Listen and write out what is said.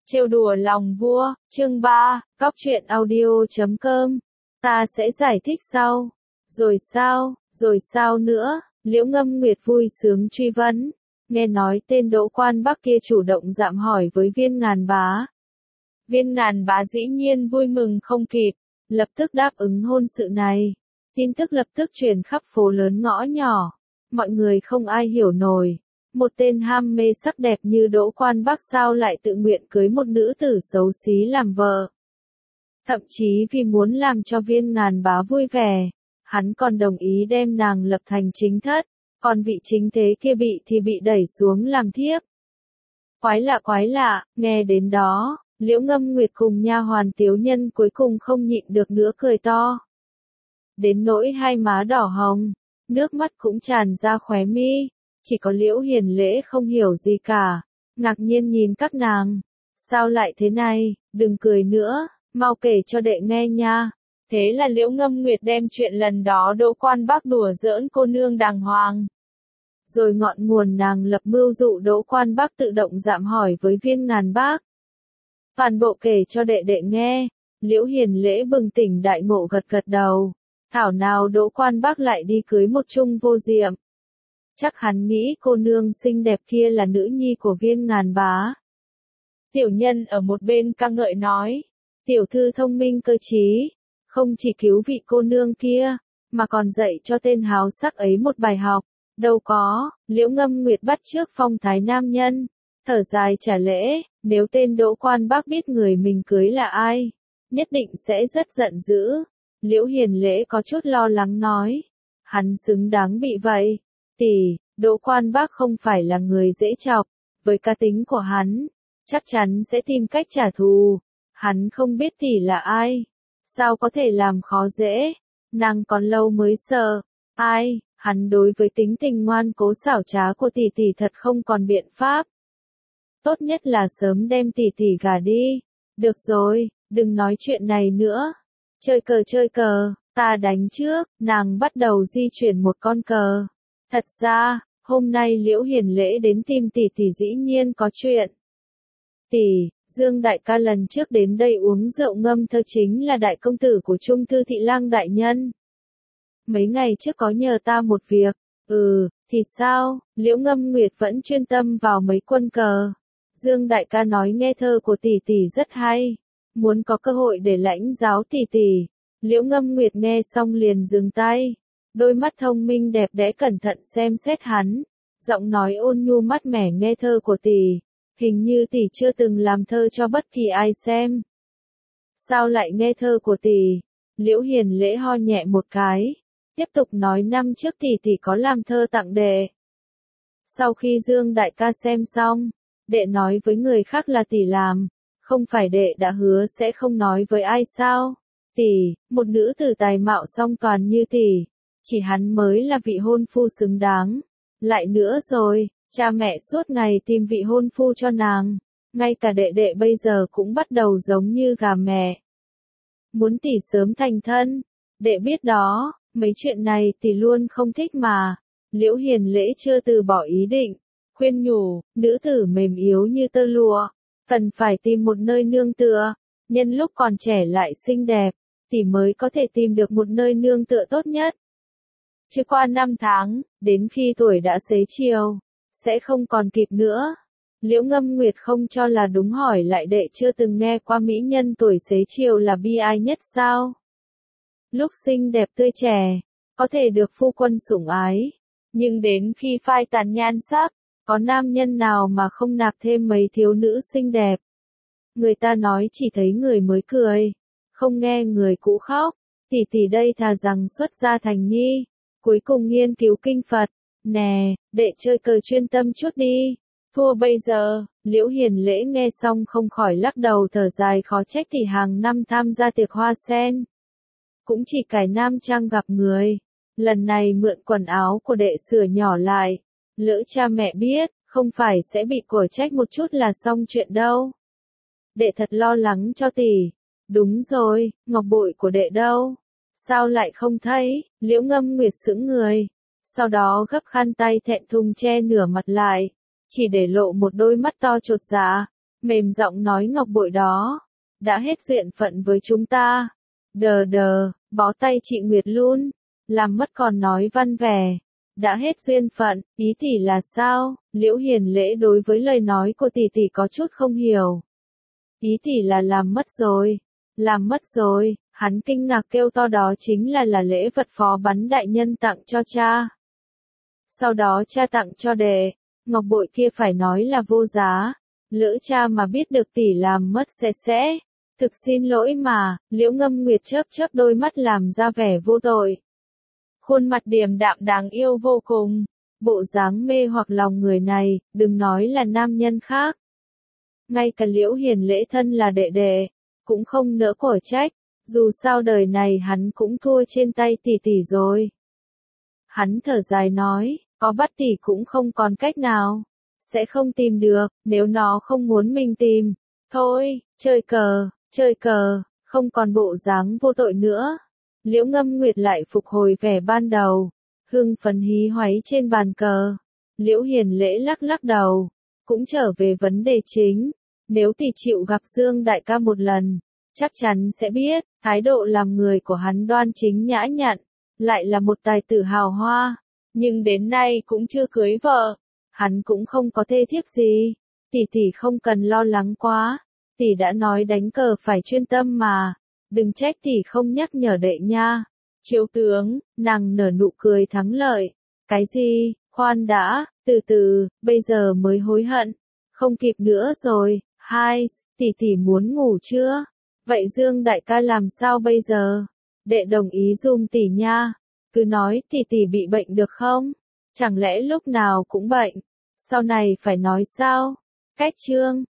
Trêu đùa lòng vua, chương 3, Cóc truyện audio.com. Ta sẽ giải thích sau. Rồi sao nữa? Liễu Ngâm Nguyệt vui sướng truy vấn. Nghe nói tên Đỗ Quan Bắc kia chủ động dạm hỏi với Viên Ngàn Bá. Viên Ngàn Bá dĩ nhiên vui mừng không kịp, lập tức đáp ứng hôn sự này. Tin tức lập tức truyền khắp phố lớn ngõ nhỏ. Mọi người không ai hiểu nổi. Một tên ham mê sắc đẹp như Đỗ Quan Bắc sao lại tự nguyện cưới một nữ tử xấu xí làm vợ. Thậm chí vì muốn làm cho Viên Ngàn Bá vui vẻ, hắn còn đồng ý đem nàng lập thành chính thất, còn vị chính thế kia bị đẩy xuống làm thiếp. Quái lạ, nghe đến đó, Liễu Ngâm Nguyệt cùng nha hoàn Tiếu Nhân cuối cùng không nhịn được nữa cười to. Đến nỗi hai má đỏ hồng, nước mắt cũng tràn ra khóe mi. Chỉ có Liễu Hiền Lễ không hiểu gì cả, ngạc nhiên nhìn các nàng. Sao lại thế này, đừng cười nữa, mau kể cho đệ nghe nha. Thế là Liễu Ngâm Nguyệt đem chuyện lần đó Đỗ Quan Bắc đùa giỡn cô nương đàng hoàng. Rồi ngọn nguồn nàng lập mưu dụ Đỗ Quan Bắc tự động dạm hỏi với Viên Ngàn Bác. Toàn bộ kể cho đệ nghe. Liễu Hiền Lễ bừng tỉnh đại ngộ gật đầu. Thảo nào Đỗ Quan Bắc lại đi cưới một trung vô diệm. Chắc hắn nghĩ cô nương xinh đẹp kia là nữ nhi của Viên Ngàn Bá. Tiểu Nhân ở một bên ca ngợi nói, tiểu thư thông minh cơ trí, không chỉ cứu vị cô nương kia, mà còn dạy cho tên háo sắc ấy một bài học. Đâu có, Liễu Ngâm Nguyệt bắt chước phong thái nam nhân, thở dài trả lễ, nếu tên Đỗ Quan Bắc biết người mình cưới là ai, nhất định sẽ rất giận dữ. Liễu Hiền Lễ có chút lo lắng nói, hắn xứng đáng bị vậy. Tỷ, Đỗ Quan Bắc không phải là người dễ chọc, với cá tính của hắn, chắc chắn sẽ tìm cách trả thù. Hắn không biết tỷ là ai, sao có thể làm khó dễ, nàng còn lâu mới sợ. Ai, hắn đối với tính tình ngoan cố xảo trá của tỷ thật không còn biện pháp. Tốt nhất là sớm đem tỷ gả đi. Được rồi, đừng nói chuyện này nữa. Chơi cờ, ta đánh trước. Nàng bắt đầu di chuyển một con cờ. Thật ra, hôm nay Liễu Hiền Lễ đến tìm tỷ dĩ nhiên có chuyện. Tỷ, Dương đại ca lần trước đến đây uống rượu ngâm thơ chính là đại công tử của Trung Thư Thị Lang đại nhân. Mấy ngày trước có nhờ ta một việc. Thì sao? Liễu Ngâm Nguyệt vẫn chuyên tâm vào mấy quân cờ. Dương đại ca nói nghe thơ của tỷ rất hay, muốn có cơ hội để lãnh giáo tỷ. Liễu Ngâm Nguyệt nghe xong liền dừng tay. Đôi mắt thông minh đẹp đẽ cẩn thận xem xét hắn, giọng nói ôn nhu mát mẻ nghe thơ của tỷ, hình như tỷ chưa từng làm thơ cho bất kỳ ai xem. Sao lại nghe thơ của tỷ? Liễu Hiền Lễ ho nhẹ một cái, tiếp tục nói năm trước tỷ có làm thơ tặng đệ. Sau khi Dương đại ca xem xong, đệ nói với người khác là tỷ làm, không phải đệ đã hứa sẽ không nói với ai sao? Tỷ, một nữ tử tài mạo song toàn như tỷ, chỉ hắn mới là vị hôn phu xứng đáng. Lại nữa rồi, cha mẹ suốt ngày tìm vị hôn phu cho nàng, ngay cả đệ bây giờ cũng bắt đầu giống như gà mẹ. Muốn tỷ sớm thành thân, đệ biết đó, mấy chuyện này tỷ luôn không thích mà. Liễu Hiền Lễ chưa từ bỏ ý định, khuyên nhủ, nữ tử mềm yếu như tơ lụa, cần phải tìm một nơi nương tựa, nhân lúc còn trẻ lại xinh đẹp, tỷ mới có thể tìm được một nơi nương tựa tốt nhất. Chứ qua 5 tháng, đến khi tuổi đã xế chiều, sẽ không còn kịp nữa. Liễu Ngâm Nguyệt không cho là đúng hỏi lại đệ chưa từng nghe qua mỹ nhân tuổi xế chiều là bi ai nhất sao? Lúc xinh đẹp tươi trẻ, có thể được phu quân sủng ái, nhưng đến khi phai tàn nhan sắc, có nam nhân nào mà không nạp thêm mấy thiếu nữ xinh đẹp? Người ta nói chỉ thấy người mới cười, không nghe người cũ khóc. Tỷ đây thà rằng xuất gia thành nhi, cuối cùng nghiên cứu kinh Phật. Nè, đệ chơi cờ chuyên tâm chút đi. Thua bây giờ. Liễu Hiền Lễ nghe xong không khỏi lắc đầu thở dài khó trách tỷ hàng năm tham gia tiệc hoa sen. Cũng chỉ cải nam trang gặp người. Lần này mượn quần áo của đệ sửa nhỏ lại. Lỡ cha mẹ biết, không phải sẽ bị cổ trách một chút là xong chuyện đâu. Đệ thật lo lắng cho tỷ. Đúng rồi, ngọc bội của đệ đâu? Sao lại không thấy? Liễu Ngâm Nguyệt sững người. Sau đó gấp khăn tay thẹn thùng che nửa mặt lại. Chỉ để lộ một đôi mắt to chột dạ. Mềm giọng nói ngọc bội đó. Đã hết duyên phận với chúng ta. Đờ đờ, bó tay chị Nguyệt luôn. Làm mất còn nói văn vẻ. Đã hết duyên phận, ý tỷ là sao? Liễu Hiền Lễ đối với lời nói của tỷ có chút không hiểu. Ý tỷ là làm mất rồi. Làm mất rồi, hắn kinh ngạc kêu to đó chính là lễ vật phó bắn đại nhân tặng cho cha. Sau đó cha tặng cho đệ, ngọc bội kia phải nói là vô giá. Lỡ cha mà biết được tỷ làm mất sẽ. Thực xin lỗi mà, Liễu Ngâm Nguyệt chớp đôi mắt làm ra vẻ vô tội. Khuôn mặt điềm đạm đáng yêu vô cùng. Bộ dáng mê hoặc lòng người này, đừng nói là nam nhân khác. Ngay cả Liễu Hiền Lễ thân là đệ đệ, cũng không nỡ cổ trách. Dù sao đời này hắn cũng thua trên tay tỷ rồi. Hắn thở dài nói, có bắt tỷ cũng không còn cách nào. Sẽ không tìm được, nếu nó không muốn mình tìm. Thôi, chơi cờ, không còn bộ dáng vô tội nữa. Liễu Ngâm Nguyệt lại phục hồi vẻ ban đầu. Hưng phấn hí hoáy trên bàn cờ. Liễu Hiền Lễ lắc đầu. Cũng trở về vấn đề chính. Nếu tỷ chịu gặp Dương đại ca một lần, chắc chắn sẽ biết, thái độ làm người của hắn đoan chính nhã nhặn. Lại là một tài tử hào hoa. Nhưng đến nay cũng chưa cưới vợ. Hắn cũng không có thê thiếp gì. Tỷ không cần lo lắng quá. Tỷ đã nói đánh cờ phải chuyên tâm mà. Đừng trách tỷ không nhắc nhở đệ nha. Chiếu tướng, nàng nở nụ cười thắng lợi. Cái gì, khoan đã, từ, bây giờ mới hối hận. Không kịp nữa rồi, tỷ muốn ngủ chưa? Vậy Dương đại ca làm sao bây giờ? Đệ đồng ý giùm tỷ nha. Cứ nói tỷ bị bệnh được không? Chẳng lẽ lúc nào cũng bệnh? Sau này phải nói sao? Cách chương